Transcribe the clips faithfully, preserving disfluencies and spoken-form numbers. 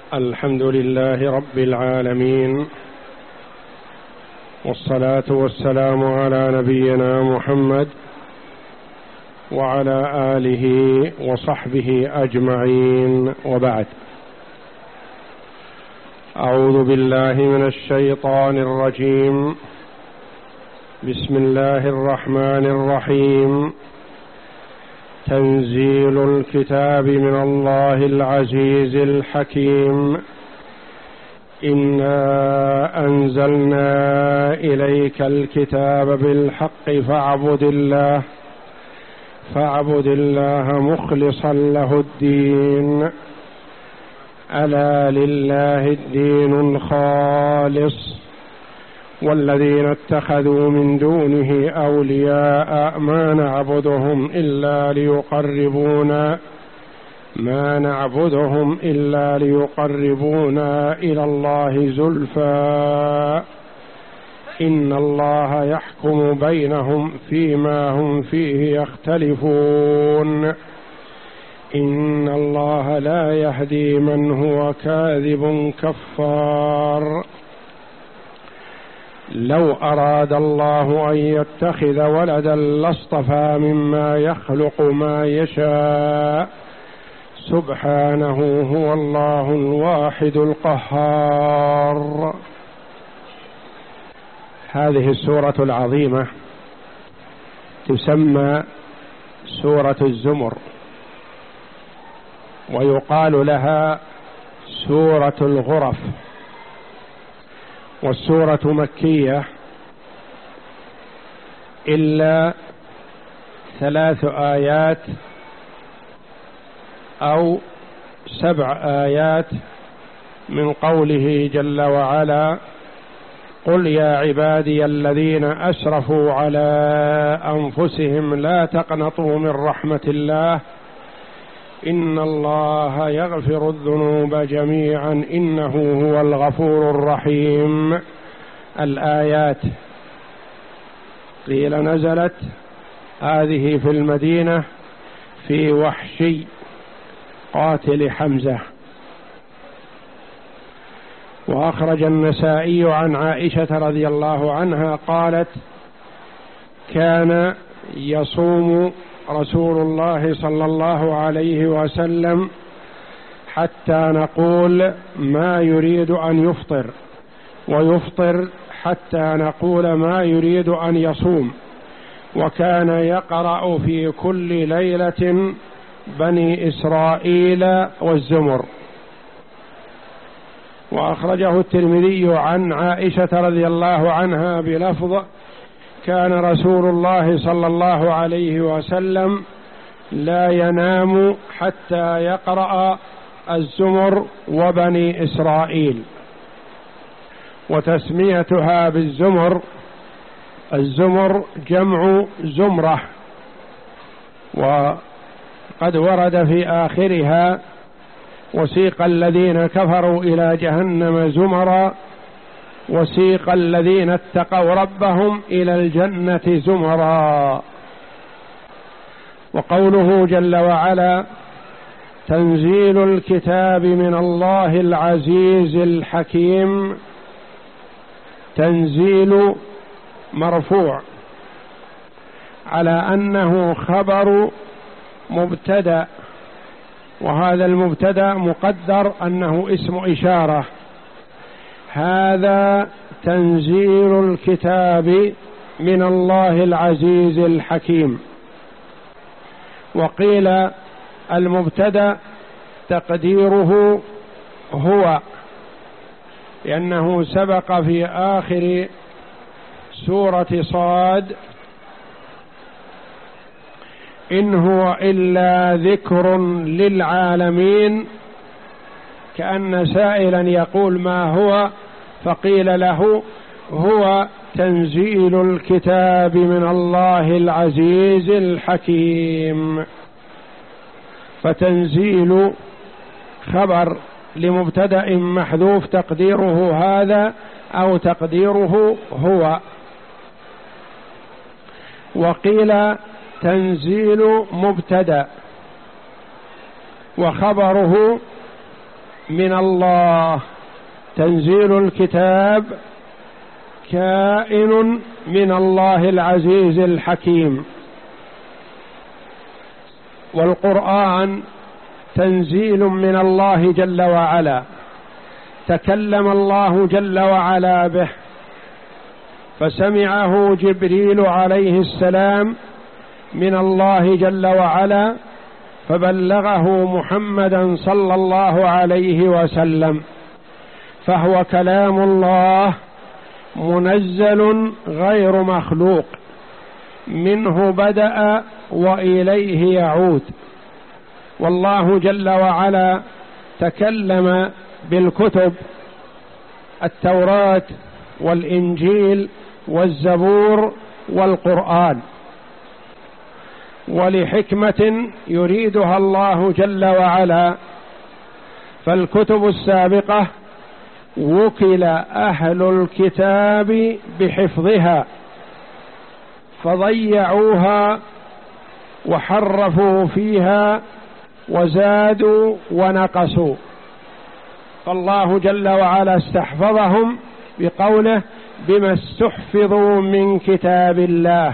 الحمد لله رب العالمين، والصلاة والسلام على نبينا محمد وعلى آله وصحبه أجمعين، وبعد. أعوذ بالله من الشيطان الرجيم. بسم الله الرحمن الرحيم. تنزيل الكتاب من الله العزيز الحكيم. إنا أنزلنا إليك الكتاب بالحق فاعبد الله فاعبد الله مخلصا له الدين، ألا لله الدين الخالص، والذين اتخذوا من دونه أولياء ما نعبدهم إلا ليقربونا ما نعبدهم إلا ليقربونا إلى الله زلفى إن الله يحكم بينهم فيما هم فيه يختلفون، إن الله لا يهدي من هو كاذب كفار. لو أراد الله أن يتخذ ولدا لاصطفى مما يخلق ما يشاء، سبحانه هو الله الواحد القهار. هذه السورة العظيمة تسمى سورة الزمر، ويقال لها سورة الغرف، والسورة مكية إلا ثلاث آيات أو سبع آيات من قوله جل وعلا: قل يا عبادي الذين أسرفوا على أنفسهم لا تقنطوا من رحمة الله إن الله يغفر الذنوب جميعا إنه هو الغفور الرحيم. الآيات قيل نزلت هذه في المدينة في وحشي قاتل حمزة. وأخرج النسائي عن عائشة رضي الله عنها قالت: كان يصوم رسول الله صلى الله عليه وسلم حتى نقول ما يريد أن يفطر، ويفطر حتى نقول ما يريد أن يصوم، وكان يقرأ في كل ليلة بني إسرائيل والزمر. وأخرجه الترمذي عن عائشة رضي الله عنها بلفظ: كان رسول الله صلى الله عليه وسلم لا ينام حتى يقرأ الزمر وبني إسرائيل. وتسميتها بالزمر، الزمر جمع زمرة، وقد ورد في آخرها: وسيق الذين كفروا إلى جهنم زمرا وسيق الذين اتقوا ربهم إلى الجنة زمرا. وقوله جل وعلا: تنزيل الكتاب من الله العزيز الحكيم. تنزيل مرفوع على أنه خبر مبتدأ، وهذا المبتدأ مقدر أنه اسم إشارة. هذا تنزيل الكتاب من الله العزيز الحكيم. وقيل المبتدأ تقديره هو، لأنه سبق في آخر سورة صاد: إن هو إلا ذكر للعالمين، كأن سائلا يقول ما هو، فقيل له: هو تنزيل الكتاب من الله العزيز الحكيم. فتنزيل خبر لمبتدأ محذوف تقديره هذا أو تقديره هو. وقيل تنزيل مبتدأ وخبره من الله، تنزيل الكتاب كائن من الله العزيز الحكيم، والقرآن تنزيل من الله جل وعلا، تكلم الله جل وعلا به، فسمعه جبريل عليه السلام من الله جل وعلا، فبلغه محمدا صلى الله عليه وسلم، فهو كلام الله منزل غير مخلوق، منه بدأ وإليه يعود. والله جل وعلا تكلم بالكتب التوراة والإنجيل والزبور والقرآن، ولحكمة يريدها الله جل وعلا، فالكتب السابقة وكل أهل الكتاب بحفظها فضيعوها وحرفوا فيها وزادوا ونقصوا، فالله جل وعلا استحفظهم بقوله بما استحفظوا من كتاب الله.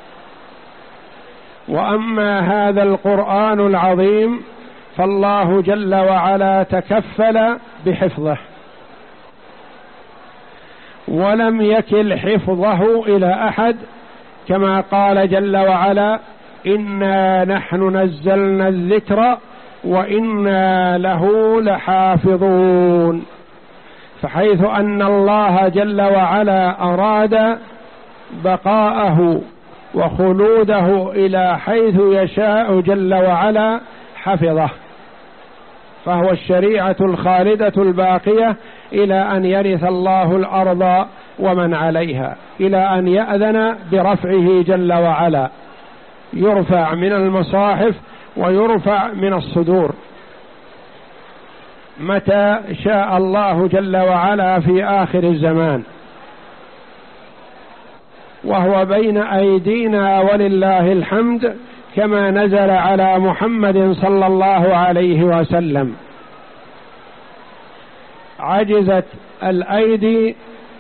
وأما هذا القرآن العظيم فالله جل وعلا تكفل بحفظه، ولم يكل حفظه إلى أحد، كما قال جل وعلا إنا نحن نزلنا الذكر وإنا له لحافظون. فحيث أن الله جل وعلا أراد بقاءه وخلوده إلى حيث يشاء جل وعلا حفظه، فهو الشريعة الخالدة الباقية إلى أن يرث الله الأرض ومن عليها، إلى أن يأذن برفعه جل وعلا، يرفع من المصاحف ويرفع من الصدور متى شاء الله جل وعلا في آخر الزمان، وهو بين أيدينا ولله الحمد، كما نزل على محمد صلى الله عليه وسلم. عجزت الأيدي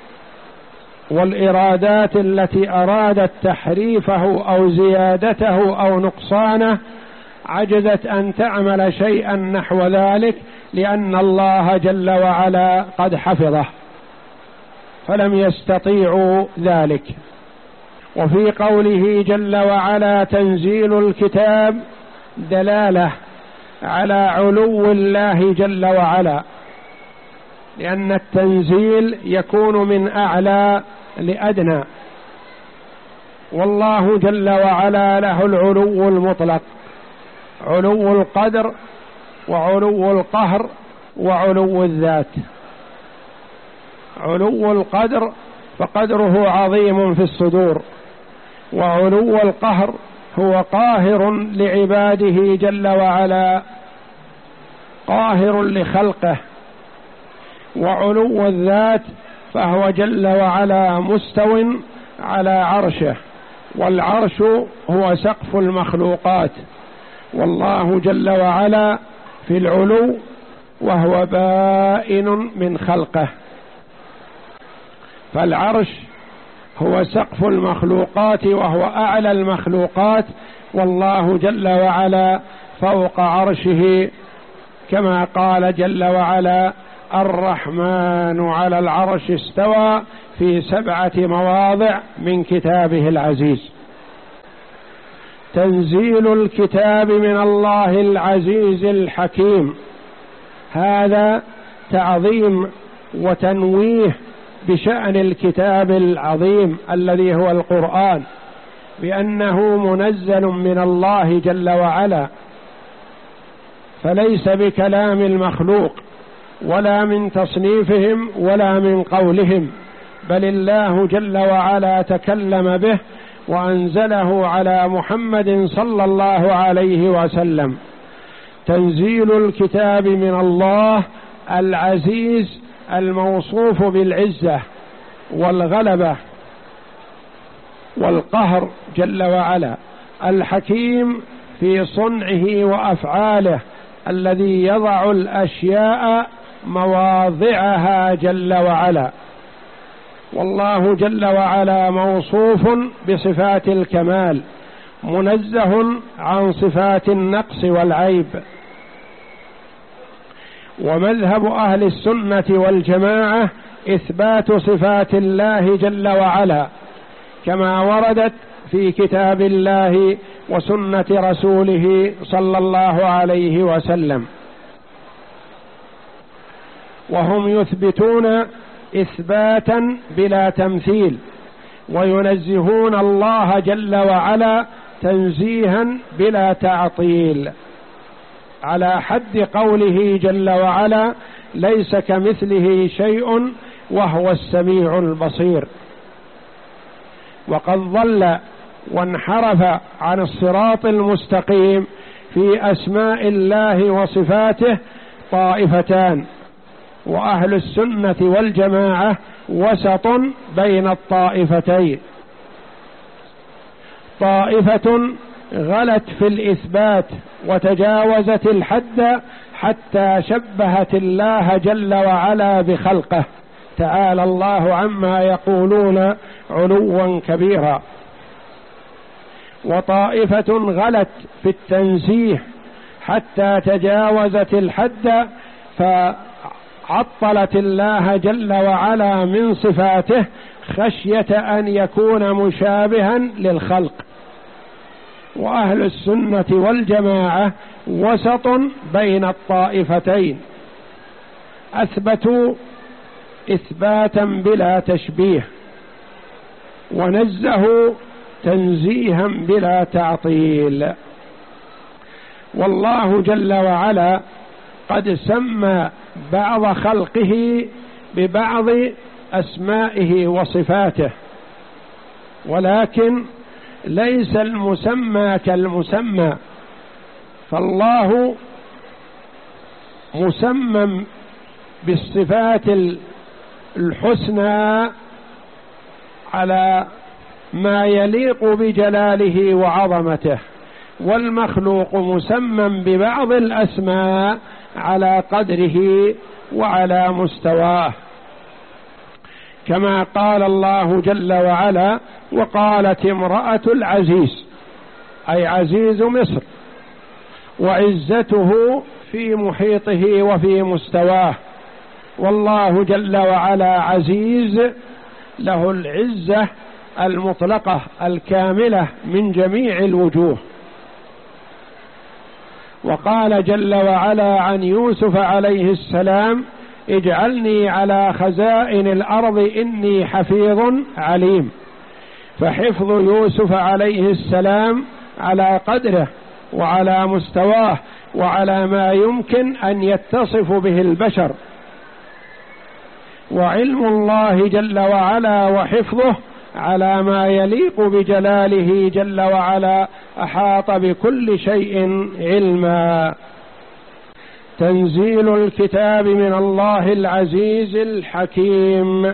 والإرادات التي أرادت تحريفه أو زيادته أو نقصانه، عجزت أن تعمل شيئا نحو ذلك، لأن الله جل وعلا قد حفظه فلم يستطيعوا ذلك. وفي قوله جل وعلا تنزيل الكتاب دلالة على علو الله جل وعلا، لأن التنزيل يكون من أعلى لأدنى، والله جل وعلا له العلو المطلق، علو القدر وعلو القهر وعلو الذات. علو القدر فقدره عظيم في الصدور، وعلو القهر هو قاهر لعباده جل وعلا، قاهر لخلقه. وعلو الذات فهو جل وعلا مستو على عرشه، والعرش هو سقف المخلوقات، والله جل وعلا في العلو وهو بائن من خلقه، فالعرش هو سقف المخلوقات وهو أعلى المخلوقات، والله جل وعلا فوق عرشه، كما قال جل وعلا الرحمن على العرش استوى في سبعة مواضع من كتابه العزيز. تنزيل الكتاب من الله العزيز الحكيم، هذا تعظيم وتنويه بشأن الكتاب العظيم الذي هو القرآن، بأنه منزل من الله جل وعلا، فليس بكلام المخلوق ولا من تصنيفهم ولا من قولهم، بل الله جل وعلا تكلم به وأنزله على محمد صلى الله عليه وسلم. تنزيل الكتاب من الله العزيز الموصوف بالعزة والغلبة والقهر جل وعلا، الحكيم في صنعه وأفعاله، الذي يضع الأشياء مواضعها جل وعلا. والله جل وعلا موصوف بصفات الكمال، منزه عن صفات النقص والعيب. ومذهب أهل السنة والجماعة إثبات صفات الله جل وعلا كما وردت في كتاب الله وسنة رسوله صلى الله عليه وسلم، وهم يثبتون إثباتا بلا تمثيل، وينزهون الله جل وعلا تنزيها بلا تعطيل، على حد قوله جل وعلا: ليس كمثله شيء وهو السميع البصير. وقد ضل وانحرف عن الصراط المستقيم في أسماء الله وصفاته طائفتان، وأهل السنة والجماعة وسط بين الطائفتين. طائفة غلت في الإثبات وتجاوزت الحد حتى شبهت الله جل وعلا بخلقه، تعالى الله عما يقولون علوا كبيرا. وطائفة غلت في التنزيه حتى تجاوزت الحد فعطلت الله جل وعلا من صفاته خشية أن يكون مشابها للخلق. وأهل السنة والجماعة وسط بين الطائفتين، أثبتوا إثباتا بلا تشبيه، ونزهوا تنزيها بلا تعطيل. والله جل وعلا قد سمى بعض خلقه ببعض أسمائه وصفاته، ولكن ليس المسمى كالمسمى، فالله مسمى بالصفات الحسنى على ما يليق بجلاله وعظمته، والمخلوق مسمى ببعض الأسماء على قدره وعلى مستواه، كما قال الله جل وعلا: وقالت امرأة العزيز، أي عزيز مصر، وعزته في محيطه وفي مستواه. والله جل وعلا عزيز، له العزة المطلقة الكاملة من جميع الوجوه. وقال جل وعلا عن يوسف عليه السلام: اجعلني على خزائن الأرض إني حفيظ عليم. فحفظ يوسف عليه السلام على قدره وعلى مستواه وعلى ما يمكن أن يتصف به البشر، وعلم الله جل وعلا وحفظه على ما يليق بجلاله جل وعلا، أحاط بكل شيء علما. تنزيل الكتاب من الله العزيز الحكيم.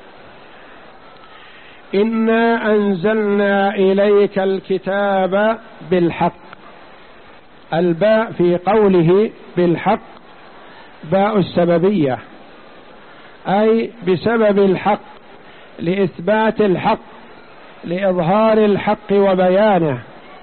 إنا أنزلنا إليك الكتاب بالحق. الباء في قوله بالحق باء السببية، أي بسبب الحق، لإثبات الحق، لإظهار الحق وبيانه،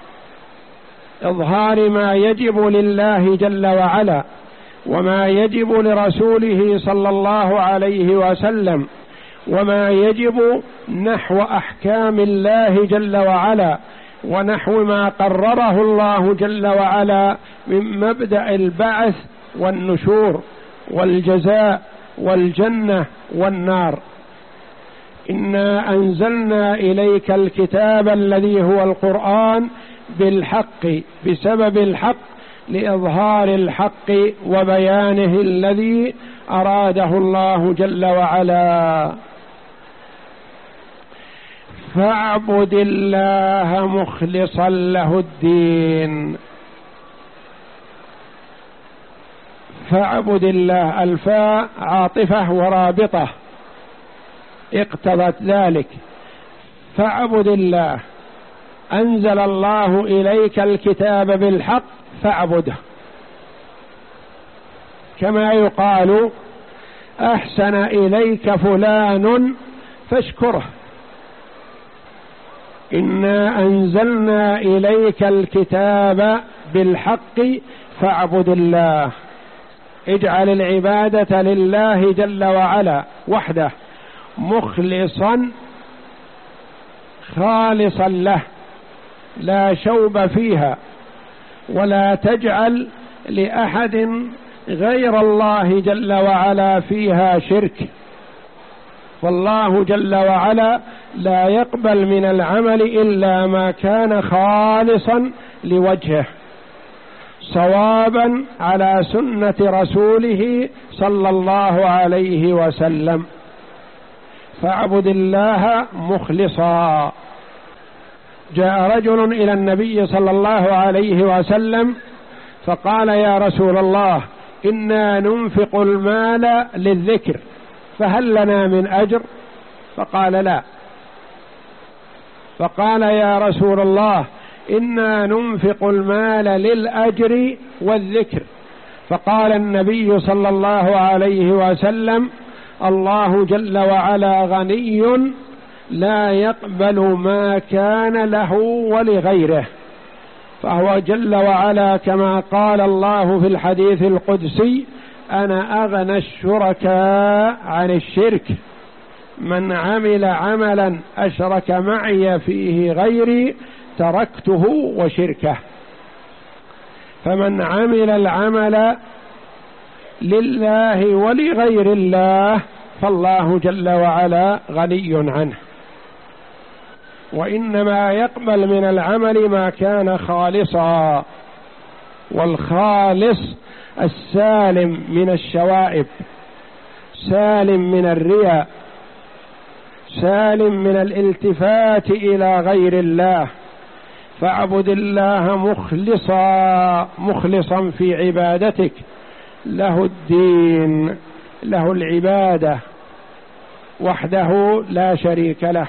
إظهار ما يجب لله جل وعلا وما يجب لرسوله صلى الله عليه وسلم، وما يجب نحو أحكام الله جل وعلا، ونحو ما قرره الله جل وعلا من مبدأ البعث والنشور والجزاء والجنة والنار. إنا أنزلنا إليك الكتاب الذي هو القرآن بالحق، بسبب الحق، لإظهار الحق وبيانه الذي أراده الله جل وعلا. فاعبد الله مخلصا له الدين. فاعبد الله، الفاء عاطفة ورابطة اقتضت ذلك. فاعبد الله، أنزل الله إليك الكتاب بالحق فاعبده، كما يقال أحسن إليك فلان فاشكره، إنا أنزلنا إليك الكتاب بالحق فاعبد الله. اجعل العبادة لله جل وعلا وحده مخلصا خالصا له، لا شوب فيها، ولا تجعل لأحد غير الله جل وعلا فيها شرك. والله جل وعلا لا يقبل من العمل إلا ما كان خالصا لوجهه صوابا على سنة رسوله صلى الله عليه وسلم. فاعبد الله مخلصا. جاء رجل إلى النبي صلى الله عليه وسلم فقال: يا رسول الله، إنا ننفق المال للذكر فهل لنا من أجر؟ فقال: لا. فقال: يا رسول الله، إنا ننفق المال للأجر والذكر. فقال النبي صلى الله عليه وسلم: الله جل وعلا غني لا يقبل ما كان له ولغيره. فهو جل وعلا كما قال الله في الحديث القدسي: أنا أغنى الشركاء عن الشرك، من عمل عملا أشرك معي فيه غيري تركته وشركه. فمن عمل العمل لله ولغير الله فالله جل وعلا غني عنه، وإنما يقبل من العمل ما كان خالصا، والخالص السالم من الشوائب، سالم من الرياء، سالم من الالتفات إلى غير الله. فاعبد الله مخلصا مخلصا في عبادتك، له الدين، له العبادة وحده لا شريك له.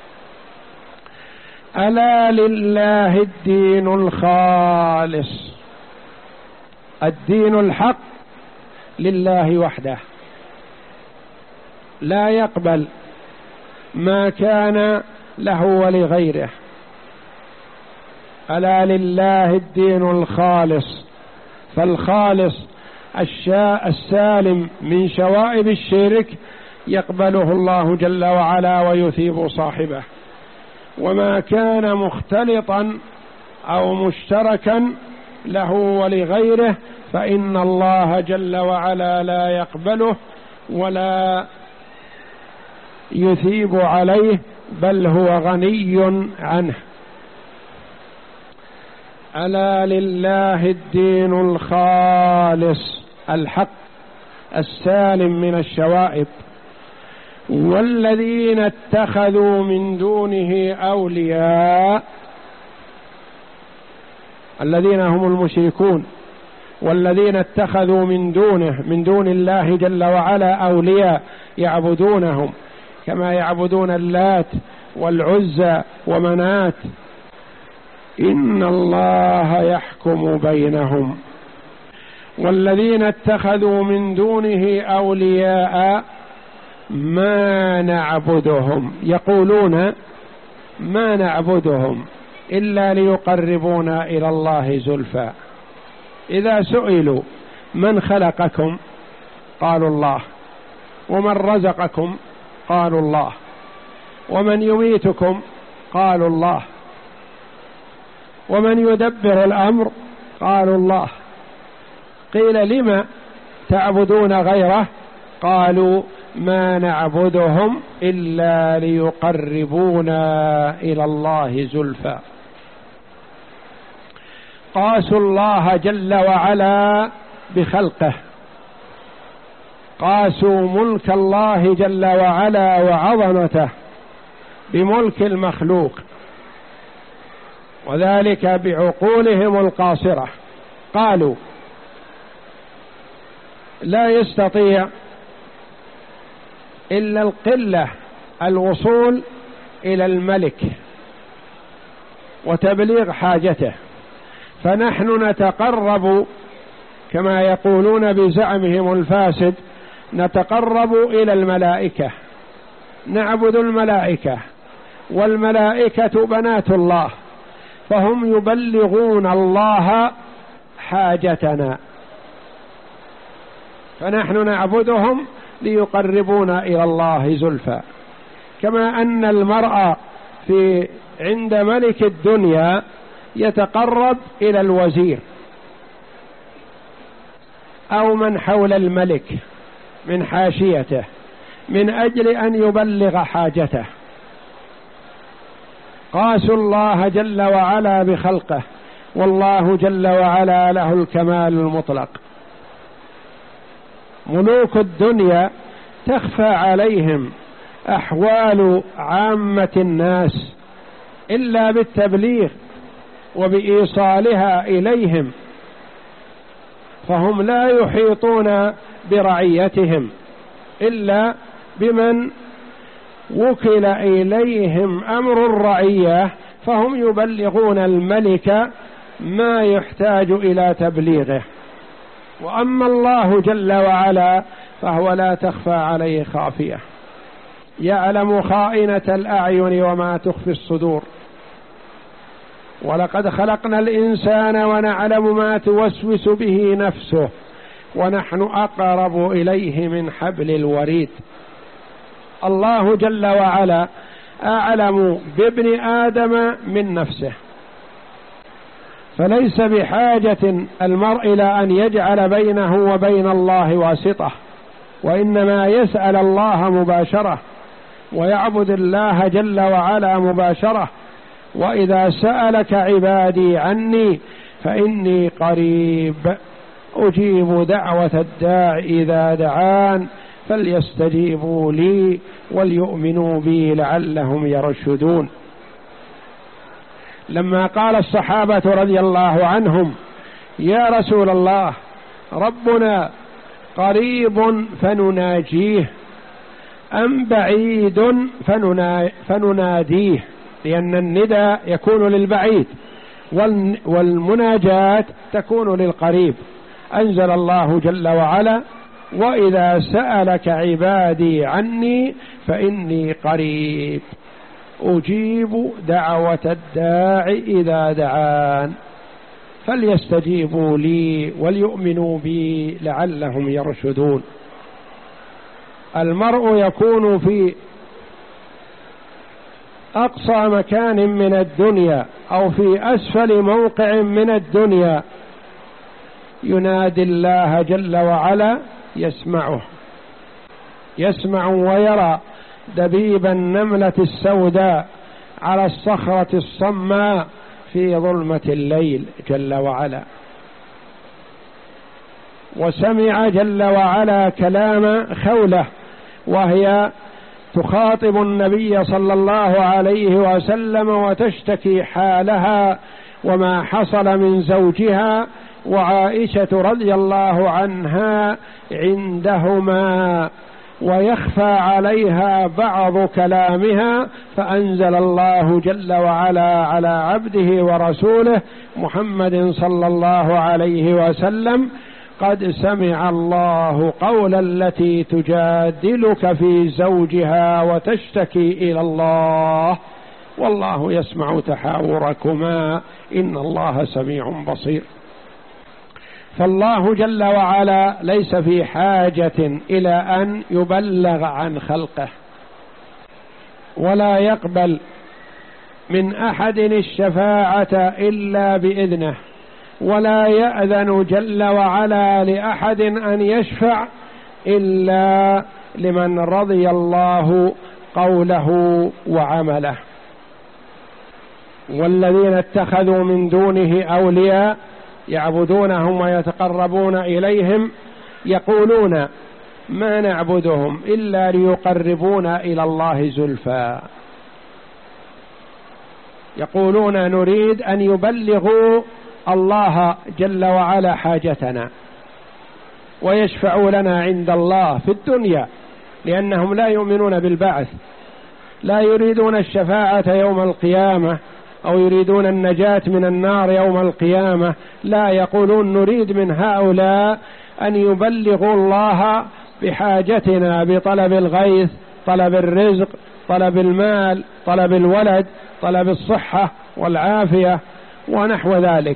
ألا لله الدين الخالص. الدين الحق لله وحده، لا يقبل ما كان له ولغيره. ألا لله الدين الخالص، فالخالص الشاء السالم من شوائب الشرك يقبله الله جل وعلا ويثيب صاحبه، وما كان مختلطا أو مشتركا له ولغيره فإن الله جل وعلا لا يقبله ولا يثيب عليه، بل هو غني عنه. ألا لله الدين الخالص الحق السالم من الشوائب، والذين اتخذوا من دونه أولياء، الذين هم المشركون، والذين اتخذوا من دونه من دون الله جل وعلا أولياء يعبدونهم كما يعبدون اللات والعزى ومنات، إن الله يحكم بينهم. والذين اتخذوا من دونه أولياء ما نعبدهم، يقولون ما نعبدهم إلا ليقربونا إلى الله زلفى. إذا سئلوا من خلقكم قالوا الله، ومن رزقكم قالوا الله، ومن يميتكم قالوا الله، ومن يدبر الأمر قالوا الله. قيل لما تعبدون غيره؟ قالوا ما نعبدهم إلا ليقربونا إلى الله زلفى. قاسوا الله جل وعلا بخلقه، قاسوا ملك الله جل وعلا وعظمته بملك المخلوق، وذلك بعقولهم القاصرة. قالوا لا يستطيع إلا القلة الوصول إلى الملك وتبليغ حاجته، فنحن نتقرب كما يقولون بزعمهم الفاسد، نتقرب إلى الملائكة، نعبد الملائكة، والملائكة بنات الله، فهم يبلغون الله حاجتنا، فنحن نعبدهم ليقربونا إلى الله زلفى. كما أن المرء في عند ملك الدنيا يتقرب إلى الوزير أو من حول الملك من حاشيته من أجل أن يبلغ حاجته. قاسوا الله جل وعلا بخلقه، والله جل وعلا له الكمال المطلق. ملوك الدنيا تخفى عليهم أحوال عامة الناس إلا بالتبليغ وبإيصالها إليهم، فهم لا يحيطون برعيتهم إلا بمن وكل إليهم أمر الرعية، فهم يبلغون الملك ما يحتاج إلى تبليغه. وأما الله جل وعلا فهو لا تخفى عليه خافية، يعلم خائنة الأعين وما تخفي الصدور. ولقد خلقنا الإنسان ونعلم ما توسوس به نفسه ونحن أقرب إليه من حبل الوريد. الله جل وعلا أعلم بابن آدم من نفسه، فليس بحاجة المرء إلى أن يجعل بينه وبين الله واسطة، وإنما يسأل الله مباشرة ويعبد الله جل وعلا مباشرة. وإذا سألك عبادي عني فإني قريب أجيب دعوة الداع إذا دعان فليستجيبوا لي وليؤمنوا بي لعلهم يرشدون. لما قال الصحابة رضي الله عنهم: يا رسول الله، ربنا قريب فنناجيه أم بعيد فنناديه؟ لأن النداء يكون للبعيد والمناجاة تكون للقريب. أنزل الله جل وعلا: وإذا سألك عبادي عني فإني قريب أجيب دعوة الداع إذا دعان فليستجيبوا لي وليؤمنوا بي لعلهم يرشدون. المرء يكون في أقصى مكان من الدنيا أو في أسفل موقع من الدنيا ينادي الله جل وعلا، يسمعه، يسمع ويرى دبيب النملة السوداء على الصخرة الصماء في ظلمة الليل جل وعلا. وسمع جل وعلا كلام خولة وهي تخاطب النبي صلى الله عليه وسلم وتشتكي حالها وما حصل من زوجها وعائشة رضي الله عنها عندهما، ويخفى عليها بعض كلامها، فأنزل الله جل وعلا على عبده ورسوله محمد صلى الله عليه وسلم: قد سمع الله قول التي تجادلك في زوجها وتشتكي إلى الله والله يسمع تحاوركما إن الله سميع بصير. فالله جل وعلا ليس في حاجة إلى أن يبلغ عن خلقه، ولا يقبل من أحد الشفاعة إلا بإذنه، ولا يأذن جل وعلا لأحد أن يشفع إلا لمن رضي الله قوله وعمله. والذين اتخذوا من دونه أولياء يعبدونهم ويتقربون إليهم يقولون ما نعبدهم إلا ليقربونا إلى الله زلفى، يقولون نريد أن يبلغوا الله جل وعلا حاجتنا ويشفعوا لنا عند الله في الدنيا، لأنهم لا يؤمنون بالبعث، لا يريدون الشفاعة يوم القيامة أو يريدون النجاة من النار يوم القيامة. لا، يقولون نريد من هؤلاء أن يبلغوا الله بحاجتنا بطلب الغيث، طلب الرزق، طلب المال، طلب الولد، طلب الصحة والعافية ونحو ذلك.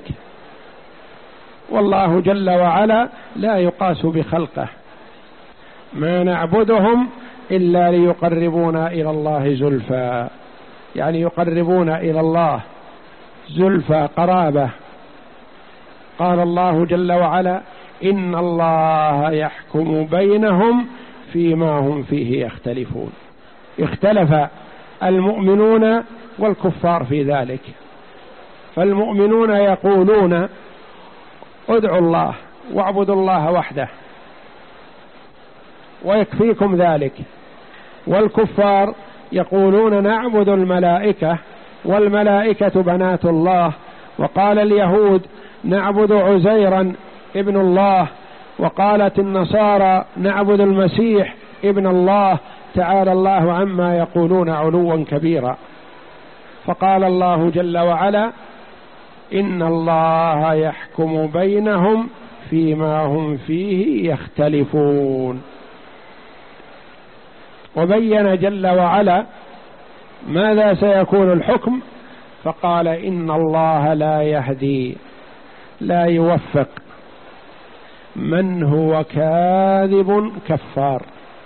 والله جل وعلا لا يقاس بخلقه، ما نعبدهم إلا ليقربونا إلى الله زلفى، يعني يقربونا إلى الله زلفى قرابة. قال الله جل وعلا: إن الله يحكم بينهم فيما هم فيه يختلفون. اختلف المؤمنون والكفار في ذلك، فالمؤمنون يقولون: ادعوا الله واعبدوا الله وحده ويكفيكم ذلك، والكفار يقولون: نعبد الملائكة والملائكة بنات الله، وقال اليهود: نعبد عزيرا ابن الله، وقالت النصارى: نعبد المسيح ابن الله، تعالى الله عما يقولون علوا كبيرا. فقال الله جل وعلا: إن الله يحكم بينهم فيما هم فيه يختلفون. وبين جل وعلا ماذا سيكون الحكم، فقال: إن الله لا يهدي، لا يوفق من هو كاذب كفار.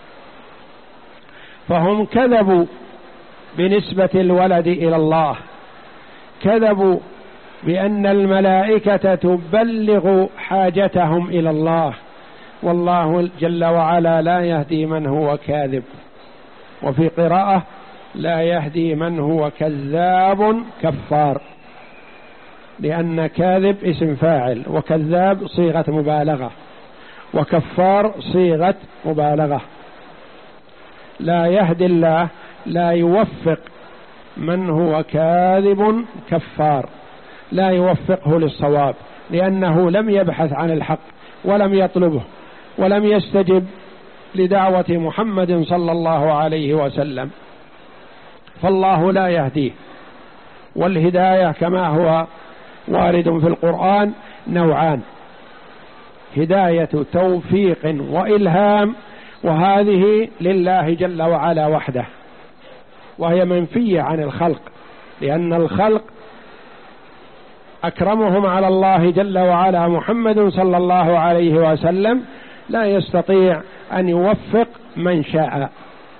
فهم كذبوا بنسبة الولد إلى الله، كذبوا بأن الملائكة تبلغ حاجتهم إلى الله، والله جل وعلا لا يهدي من هو كاذب. وفي قراءة: لا يهدي من هو كذاب كفار، لأن كاذب اسم فاعل، وكذاب صيغة مبالغة، وكفار صيغة مبالغة. لا يهدي الله، لا يوفق من هو كاذب كفار، لا يوفقه للصواب، لأنه لم يبحث عن الحق ولم يطلبه ولم يستجب لدعوة محمد صلى الله عليه وسلم، فالله لا يهديه. والهداية كما هو وارد في القرآن نوعان: هداية توفيق وإلهام، وهذه لله جل وعلا وحده، وهي منفية عن الخلق، لأن الخلق أكرمهم على الله جل وعلا محمد صلى الله عليه وسلم لا يستطيع أن يوفق من شاء.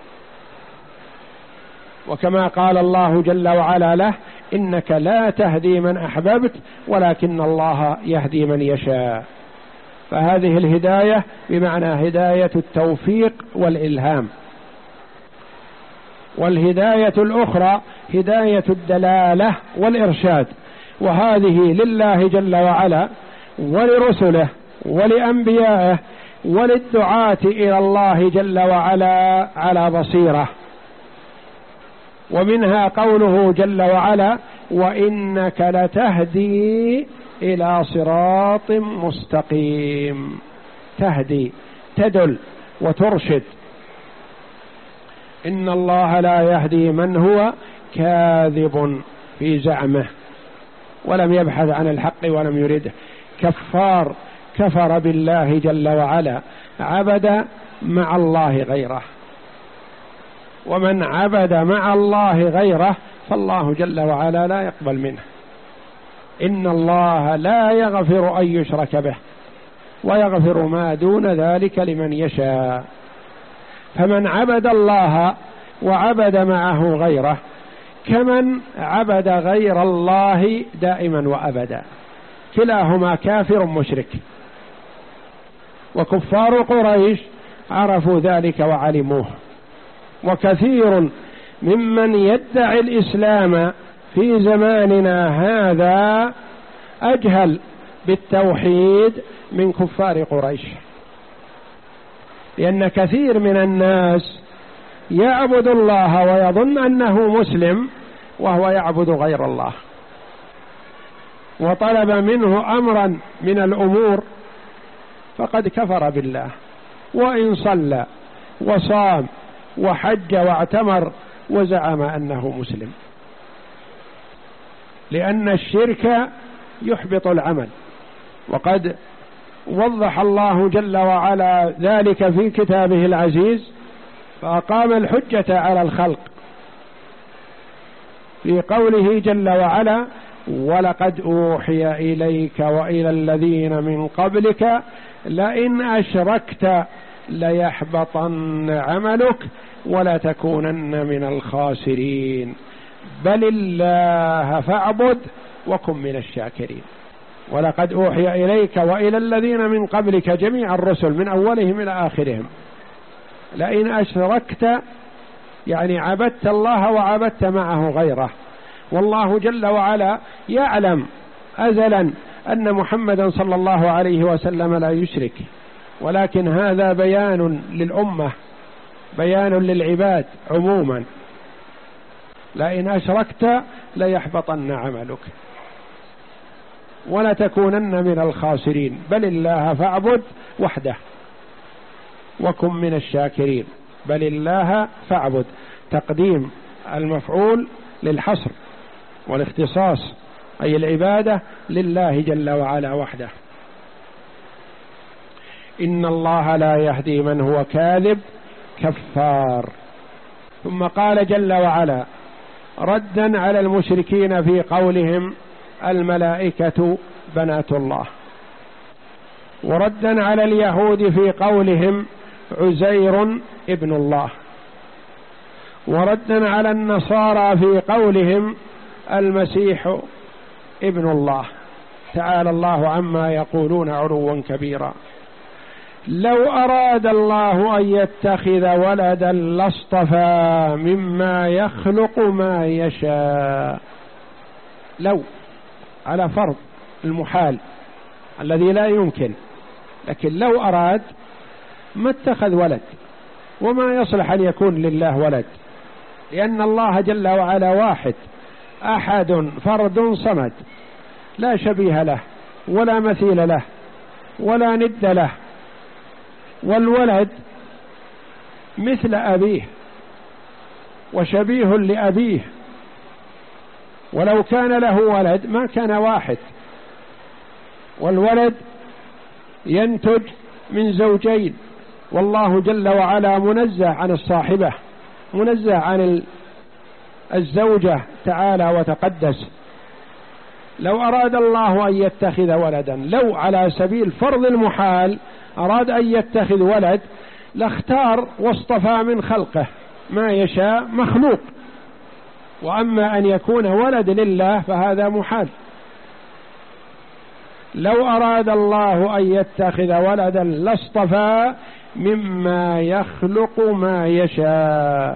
وكما قال الله جل وعلا له: إنك لا تهدي من أحببت ولكن الله يهدي من يشاء. فهذه الهداية بمعنى هداية التوفيق والإلهام. والهداية الأخرى هداية الدلالة والإرشاد، وهذه لله جل وعلا ولرسله ولأنبيائه وللدعاة إلى الله جل وعلا على بصيرة. ومنها قوله جل وعلا: وإنك لتهدي إلى صراط مستقيم. تهدي، تدل وترشد. إن الله لا يهدي من هو كاذب في زعمه ولم يبحث عن الحق ولم يرده. كفار، كفر بالله جل وعلا، عبد مع الله غيره. ومن عبد مع الله غيره فالله جل وعلا لا يقبل منه. إن الله لا يغفر أن يشرك به ويغفر ما دون ذلك لمن يشاء. فمن عبد الله وعبد معه غيره كمن عبد غير الله دائما وأبدا، كلاهما كافر مشرك. وكفار قريش عرفوا ذلك وعلموه، وكثير ممن يدعي الإسلام في زماننا هذا أجهل بالتوحيد من كفار قريش، لأن كثير من الناس يعبد الله ويظن أنه مسلم وهو يعبد غير الله، وطلب منه أمرا من الأمور فقد كفر بالله، وإن صلى وصام وحج واعتمر وزعم أنه مسلم، لأن الشرك يحبط العمل. وقد وضح الله جل وعلا ذلك في كتابه العزيز، فأقام الحجة على الخلق في قوله جل وعلا: ولقد أوحي إليك وإلى الذين من قبلك لئن أشركت ليحبطن عملك ولتكونن من الخاسرين بل الله فاعبد وكن من الشاكرين. ولقد أوحي إليك وإلى الذين من قبلك جميع الرسل من أولهم إلى آخرهم لئن أشركت يعني عبدت الله وعبدت معه غيره. والله جل وعلا يعلم أزلا أن محمدا صلى الله عليه وسلم لا يشرك، ولكن هذا بيان للأمة، بيان للعباد عموما: لئن أشركت ليحبطن عملك ولتكونن من الخاسرين بل الله فاعبد وحده وكن من الشاكرين. بل الله فاعبد، تقديم المفعول للحصر والاختصاص، أي العبادة لله جل وعلا وحده. إن الله لا يهدي من هو كاذب كفار. ثم قال جل وعلا ردا على المشركين في قولهم الملائكة بنات الله، وردا على اليهود في قولهم عزير ابن الله، وردا على النصارى في قولهم المسيح ابن الله، تعالى الله عما يقولون علوا كبيرا. لو أراد الله أن يتخذ ولدا لاصطفى مما يخلق ما يشاء. لو على فرض المحال الذي لا يمكن، لكن لو أراد ما اتخذ ولد، وما يصلح أن يكون لله ولد، لأن الله جل وعلا واحد أحد فرد صمد لا شبيه له ولا مثيل له ولا ند له. والولد مثل أبيه وشبيه لأبيه، ولو كان له ولد ما كان واحد. والولد ينتج من زوجين، والله جل وعلا منزه عن الصاحبة، منزه عن الزوجة تعالى وتقدس. لو أراد الله أن يتخذ ولدا، لو على سبيل فرض المحال أراد أن يتخذ ولد لاختار واصطفى من خلقه ما يشاء مخلوق، وأما أن يكون ولد لله فهذا محال. لو أراد الله أن يتخذ ولدا لاصطفى مما يخلق ما يشاء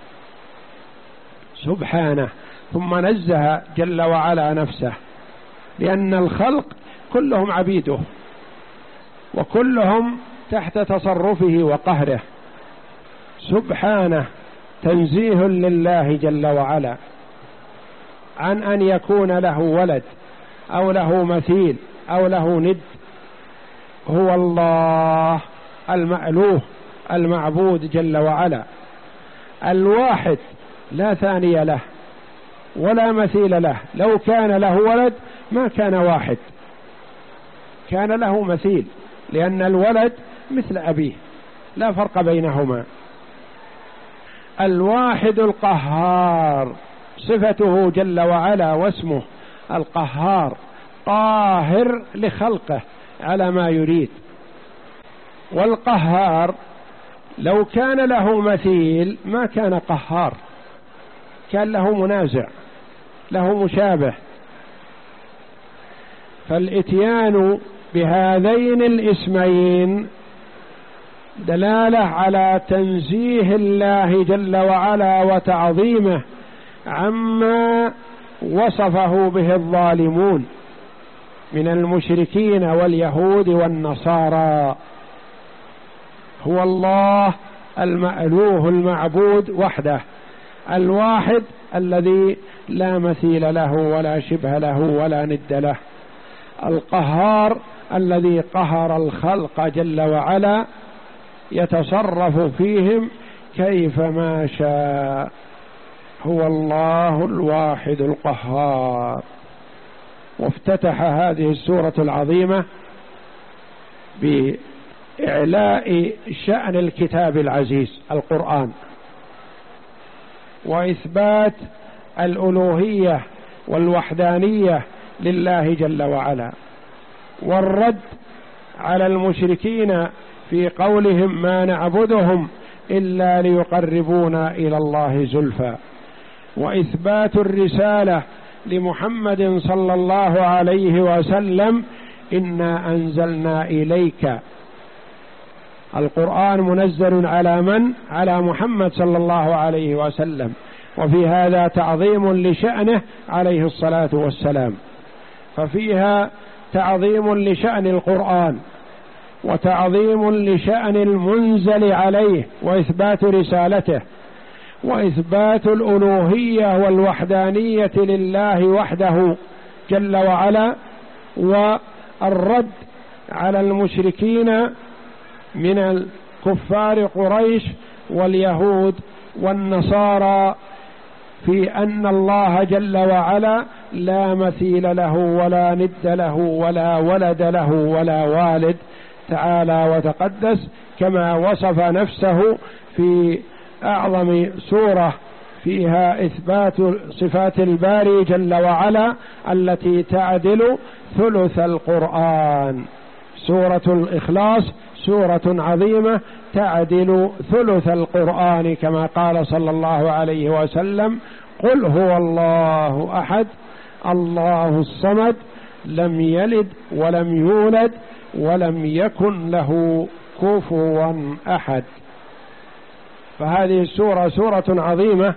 سبحانه. ثم نزه جل وعلا نفسه، لأن الخلق كلهم عبيده وكلهم تحت تصرفه وقهره سبحانه، تنزيه لله جل وعلا عن أن يكون له ولد أو له مثيل أو له ند. هو الله المألوه المعبود جل وعلا الواحد لا ثاني له ولا مثيل له. لو كان له ولد ما كان واحد، كان له مثيل، لأن الولد مثل أبيه لا فرق بينهما. الواحد القهار صفته جل وعلا واسمه القهار، قاهر لخلقه على ما يريد. والقهار لو كان له مثيل ما كان قهار، كان له منازع، له مشابه. فالإتيان بهذين الاسمين دلالة على تنزيه الله جل وعلا وتعظيمه عما وصفه به الظالمون من المشركين واليهود والنصارى. هو الله المألوه المعبود وحده، الواحد الذي لا مثيل له ولا شبه له ولا ند له، القهار الذي قهر الخلق جل وعلا يتصرف فيهم كيفما شاء. هو الله الواحد القهار. وافتتح هذه السورة العظيمة بإعلاء شأن الكتاب العزيز القرآن، وإثبات الألوهية والوحدانية لله جل وعلا، والرد على المشركين في قولهم ما نعبدهم إلا ليقربونا إلى الله زلفى، وإثبات الرسالة لمحمد صلى الله عليه وسلم إنا أنزلنا إليك. القرآن منزل على من؟ على محمد صلى الله عليه وسلم، وفي هذا تعظيم لشأنه عليه الصلاة والسلام، ففيها تعظيم لشأن القرآن وتعظيم لشأن المنزل عليه وإثبات رسالته وإثبات الألوهية والوحدانية لله وحده جل وعلا، والرد على المشركين من الكفار قريش واليهود والنصارى في أن الله جل وعلا لا مثيل له ولا ند له ولا ولد له ولا والد، تعالى وتقدس، كما وصف نفسه في أعظم سورة فيها إثبات صفات الباري جل وعلا التي تعدل ثلث القرآن. سورة الإخلاص سورة عظيمة تعدل ثلث القرآن، كما قال صلى الله عليه وسلم قل هو الله أحد الله الصمد لم يلد ولم يولد ولم يكن له كفوا أحد. فهذه السورة سورة عظيمة.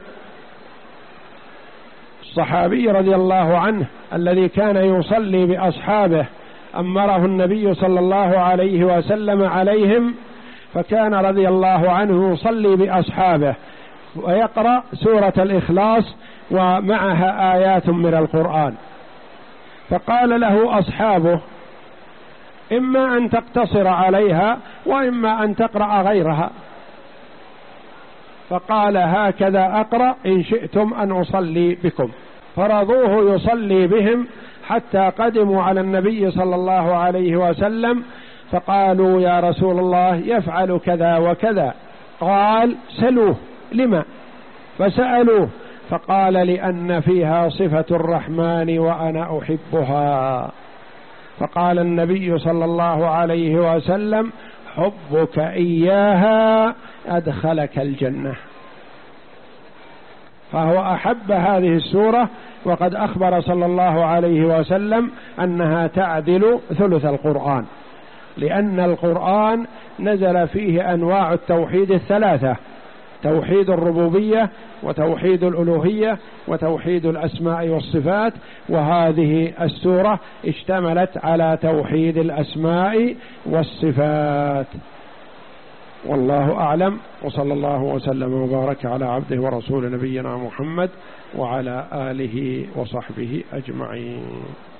الصحابي رضي الله عنه الذي كان يصلي بأصحابه أمره النبي صلى الله عليه وسلم عليهم، فكان رضي الله عنه يصلي بأصحابه ويقرأ سورة الإخلاص ومعها آيات من القرآن، فقال له أصحابه إما أن تقتصر عليها وإما أن تقرأ غيرها، فقال هكذا أقرأ إن شئتم أن أصلي بكم، فرضوه يصلي بهم حتى قدموا على النبي صلى الله عليه وسلم، فقالوا يا رسول الله يفعل كذا وكذا، قال سلوه لما؟ فسألوه فقال لأن فيها صفة الرحمن وأنا أحبها. فقال النبي صلى الله عليه وسلم حبك إياها أدخلك الجنة. فهو أحب هذه السورة، وقد أخبر صلى الله عليه وسلم أنها تعدل ثلث القرآن، لأن القرآن نزل فيه أنواع التوحيد الثلاثة: توحيد الربوبية وتوحيد الألوهية وتوحيد الأسماء والصفات، وهذه السورة اشتملت على توحيد الأسماء والصفات. والله أعلم، وصلى الله وسلم وبارك على عبده ورسول نبينا محمد وعلى آله وصحبه أجمعين.